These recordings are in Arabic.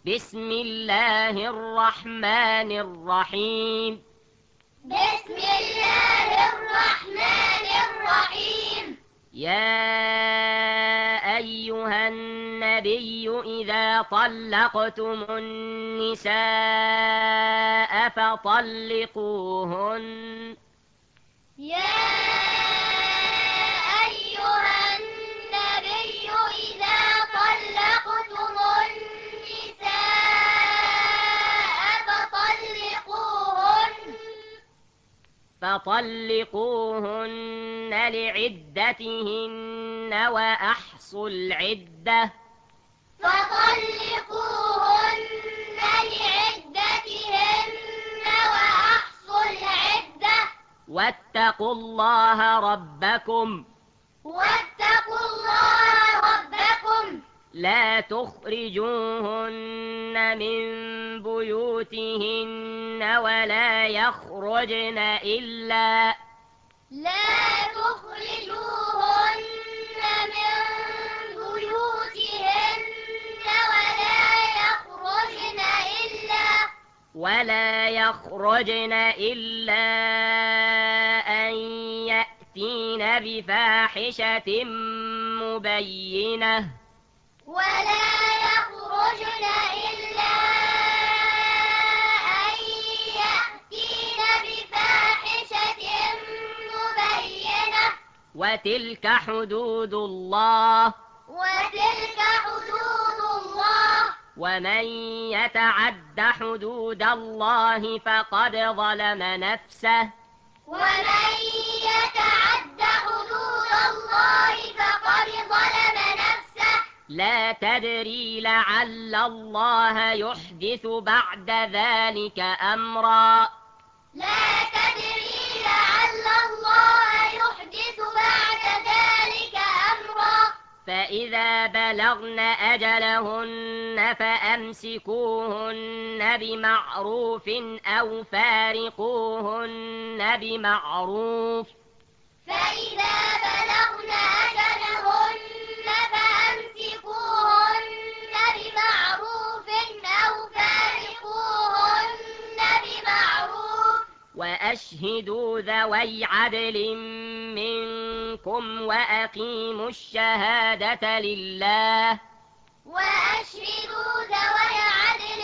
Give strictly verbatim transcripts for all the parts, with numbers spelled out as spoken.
بسم الله الرحمن الرحيم بسم الله الرحمن الرحيم يا أيها النبي إذا طلقتم النساء فطلقوهن يا أيها النبي إذا طلقتم النساء فطلقوهن فطلقوهن لعدتهن وأحصوا العدة فطلقوهن لعدتهن وأحصوا العدة واتقوا الله ربكم واتقوا الله ربكم لا تخرجوهن من بيوتهن ولا يخرجن إلا لا تخرجوهن من بيوتهن ولا يخرجن إلا ولا يخرجن إلا أن يأتين بفاحشة مبينة ولا يخرجن إلا أن يأتين بفاحشة مبينة وتلك حدود الله وتلك حدود الله ومن يتعد حدود الله فقد ظلم نفسه ومن يتعد حدود الله فقد ظلم نفسه لا تدري لعل الله يحدث بعد ذلك أمرا لا تدري لعل الله يحدث بعد ذلك أمرا فإذا بلغن أجلهن فأمسكوهن بمعروف أو فارقوهن بمعروف فإذا بلغن أجلهن فأمسكوهن بمعروف أو فارقوهن بمعروف وأشهدوا ذوي عدل منكم وأقيموا الشهادة لله وأشهدوا ذوي عدل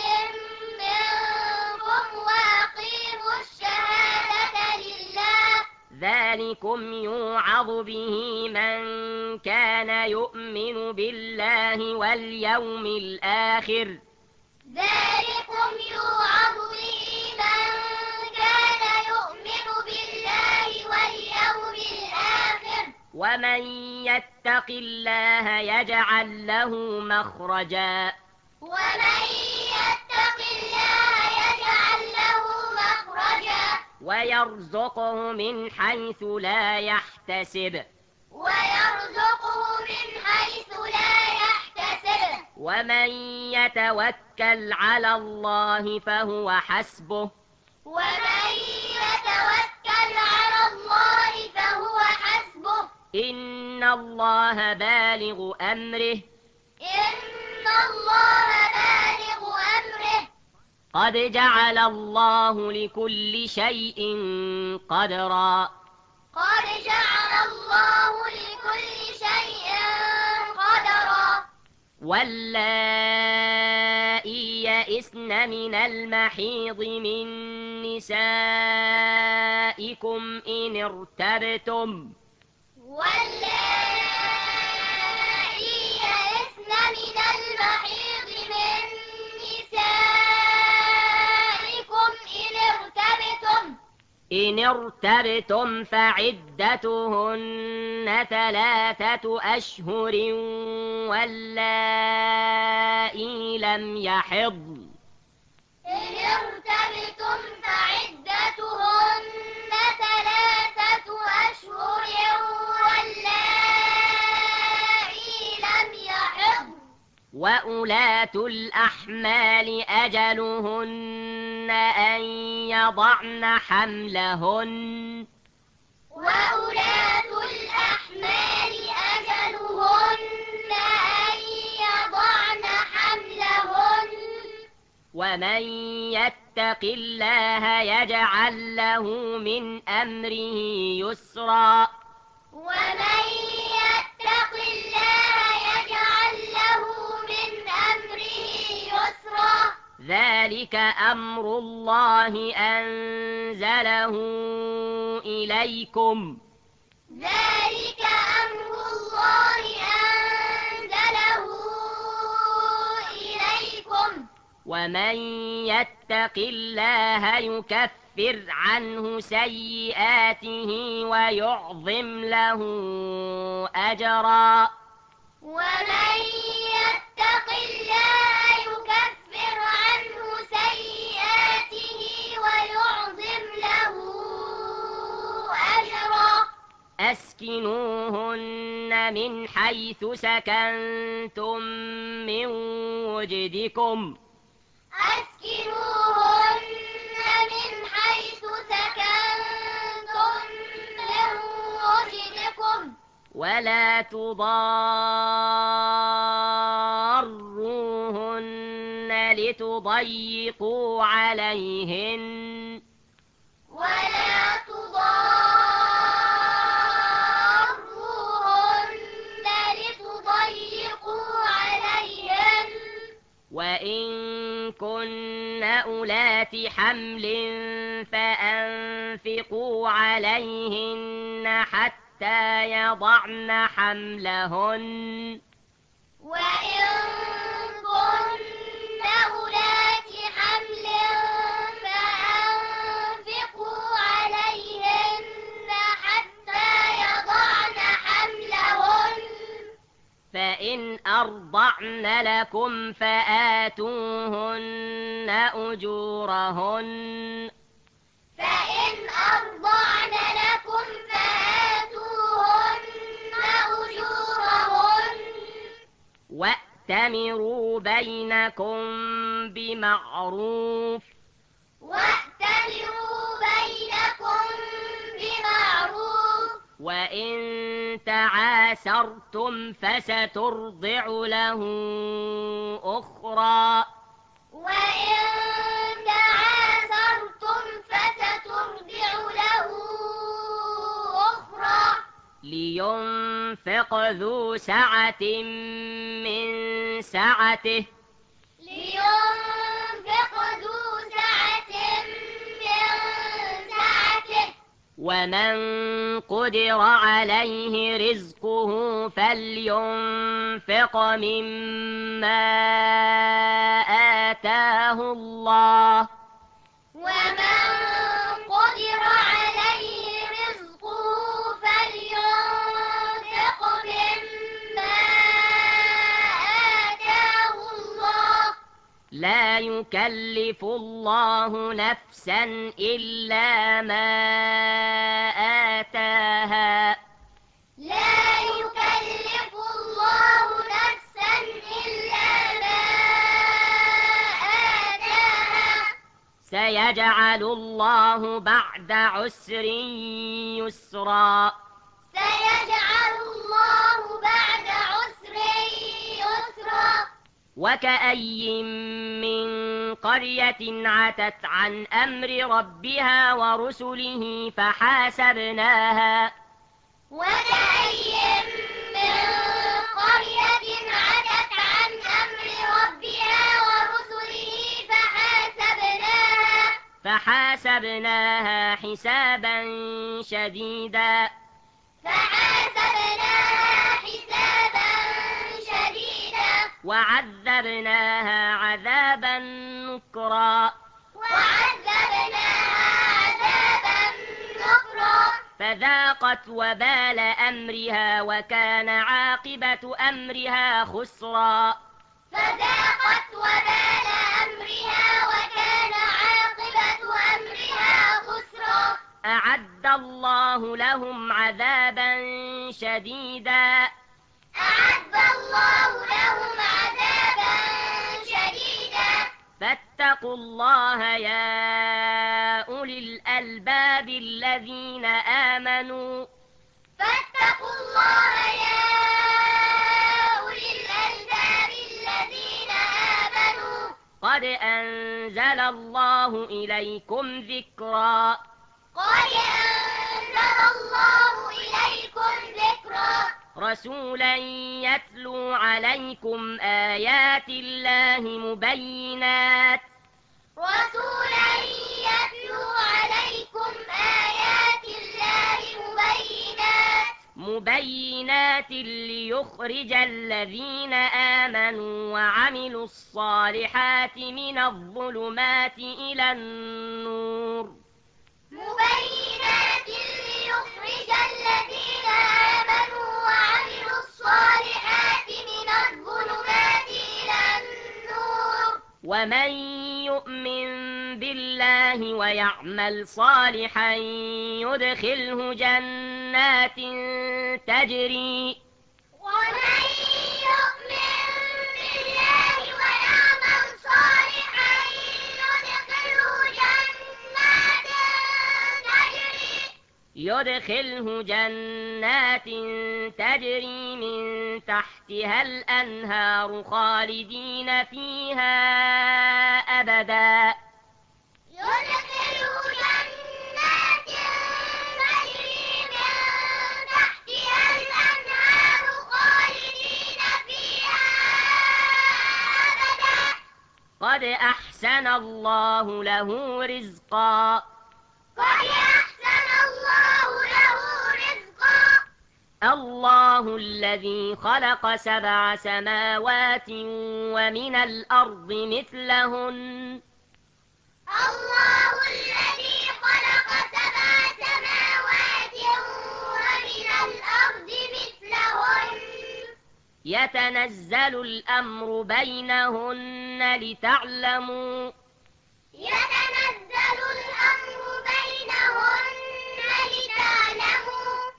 منكم وأقيموا الشهادة لله ذلكم يوعظ به من كان يؤمن بالله واليوم الآخر ذلكم يوعظ به من كان يؤمن بالله واليوم الآخر ومن يتق الله يجعل له مخرجا ومن يتق الله يجعل له مخرجا ويرزقه من حيث لا يحتسب ويرزقه من حيث لا يحتسب ومن يتوكل على الله فهو حسبه ومن يتوكل على الله فهو حسبه إن الله بالغ أمره إن الله بالغ أمره قد جعل الله لكل شيء قدرا قد جعل الله لكل شيء قدرا واللائي يئسن من المحيض من نسائكم إن ارتبتم واللائي يئسن من المحيض من نسائكم إن ارتبتم إن ارتبتم فعدتهن ثلاثة أشهر واللائي لم يحضن إن ارتبتم فعدتهن ثلاثة أشهر واللائي لم يحضن وأولاة الأحمال أجلهن أن يضعن حملهن وأولاة الأحمال أجلهن أن يضعن حملهن ومن يتق الله يجعل له من أمره يسرا ومن يتق الله يجعل له من أمره يسرا ذلك أمر الله أنزله إليكم ذلك أمر الله أنزله إليكم ومن يتق الله يكفر عنه سيئاته ويعظم له أجرا ومن يتق الله يكفر عنه سيئاته ويعظم له أجرا أسكنوهن من حيث سكنتم من وجدكم أسكنوهن من حيث سكنتم من وجدكم ولا تضاروهن لتضيقوا عليهن ولا تضاروهن لتضيقوا عليهن وإن كن أولات حمل فأنفقوا عليهن حتى يضعن حملهن وإن كن أولات حمل فأنفقوا عليهن حتى يضعن حملهن فإن أرضعن لكم فآتوهن أجورهن فإن أرضعن لكم فآتوهن أجورهن وأتمروا بينكم بمعروف وأتمروا بينكم بمعروف وإن تعاسرتم فسترضع له أخرى وإن تعاسرتم فسترضع له أخرى لينفق ذو سعة من سعته لينفق ذو سعة من سعته ومن قدر عليه رزقه فلينفق مما آتاه الله ومن قدر عليه رزقه فلينفق مما آتاه الله لا يكلف الله نفسا إلا ما آتاها لا يكلف الله نفسا إلا ما آتاها سيجعل الله بعد عسر يسرا سيجعل الله بعد عسر يسرا وكأي من قرية عتت عن أمر ربها ورسله فحاسبناها وكأي من قرية عتت عن أمر ربها ورسله فحاسبناها فحاسبناها حسابا شديدا فحاسبناها حسابا شديدا وعذبناها عذابا نكرا وعذبناها عذابا نكرا فذاقت وبال أمرها وكان عاقبة أمرها خسرا فذاقت وبال أمرها وكان عاقبة أمرها خسرا أعد الله لهم عذابا شديدا أعد الله لهم عذابا شديدا فاتقوا الله يا أولي الألباب الذين آمنوا فاتقوا الله يا أولي الألباب الذين آمنوا قد أنزل الله إليكم ذكرا قد أنزل الله إليكم ذكرا رسولا يتلو عليكم آيات الله مبينات رسولا يتلو عليكم آيات الله مبينات مبينات ليخرج الذين آمنوا وعملوا الصالحات من الظلمات إلى النور مبينات ليخرج الذين آمنوا وعملوا الصالحات من الظلمات إلى النور ومن يؤمن بالله ويعمل صالحا يدخله جنات تجري ومن يؤمن بالله ويعمل صالحا يدخله جنات تجري يدخله جنات تجري من تحتها الأنهار خالدين فيها أبدا يدخله جنات تجري من تحتها الأنهار خالدين فيها أبدا قد أحسن الله له رزقا قد أحسن الله له رزقا الله الذي خلق سبع سماوات ومن الأرض مثلهن الله الذي خلق سبع سماوات ومن الأرض مثلهن يتنزل الأمر بينهن لتعلموا يتنزل الأمر بينهن لتعلموا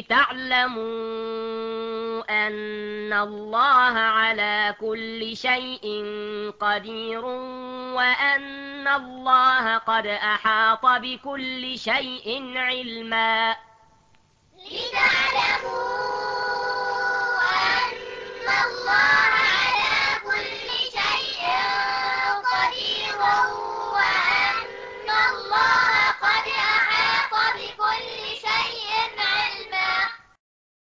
لتعلموا أن الله على كل شيء قدير وأن الله قد أحاط بكل شيء علما لتعلموا أن الله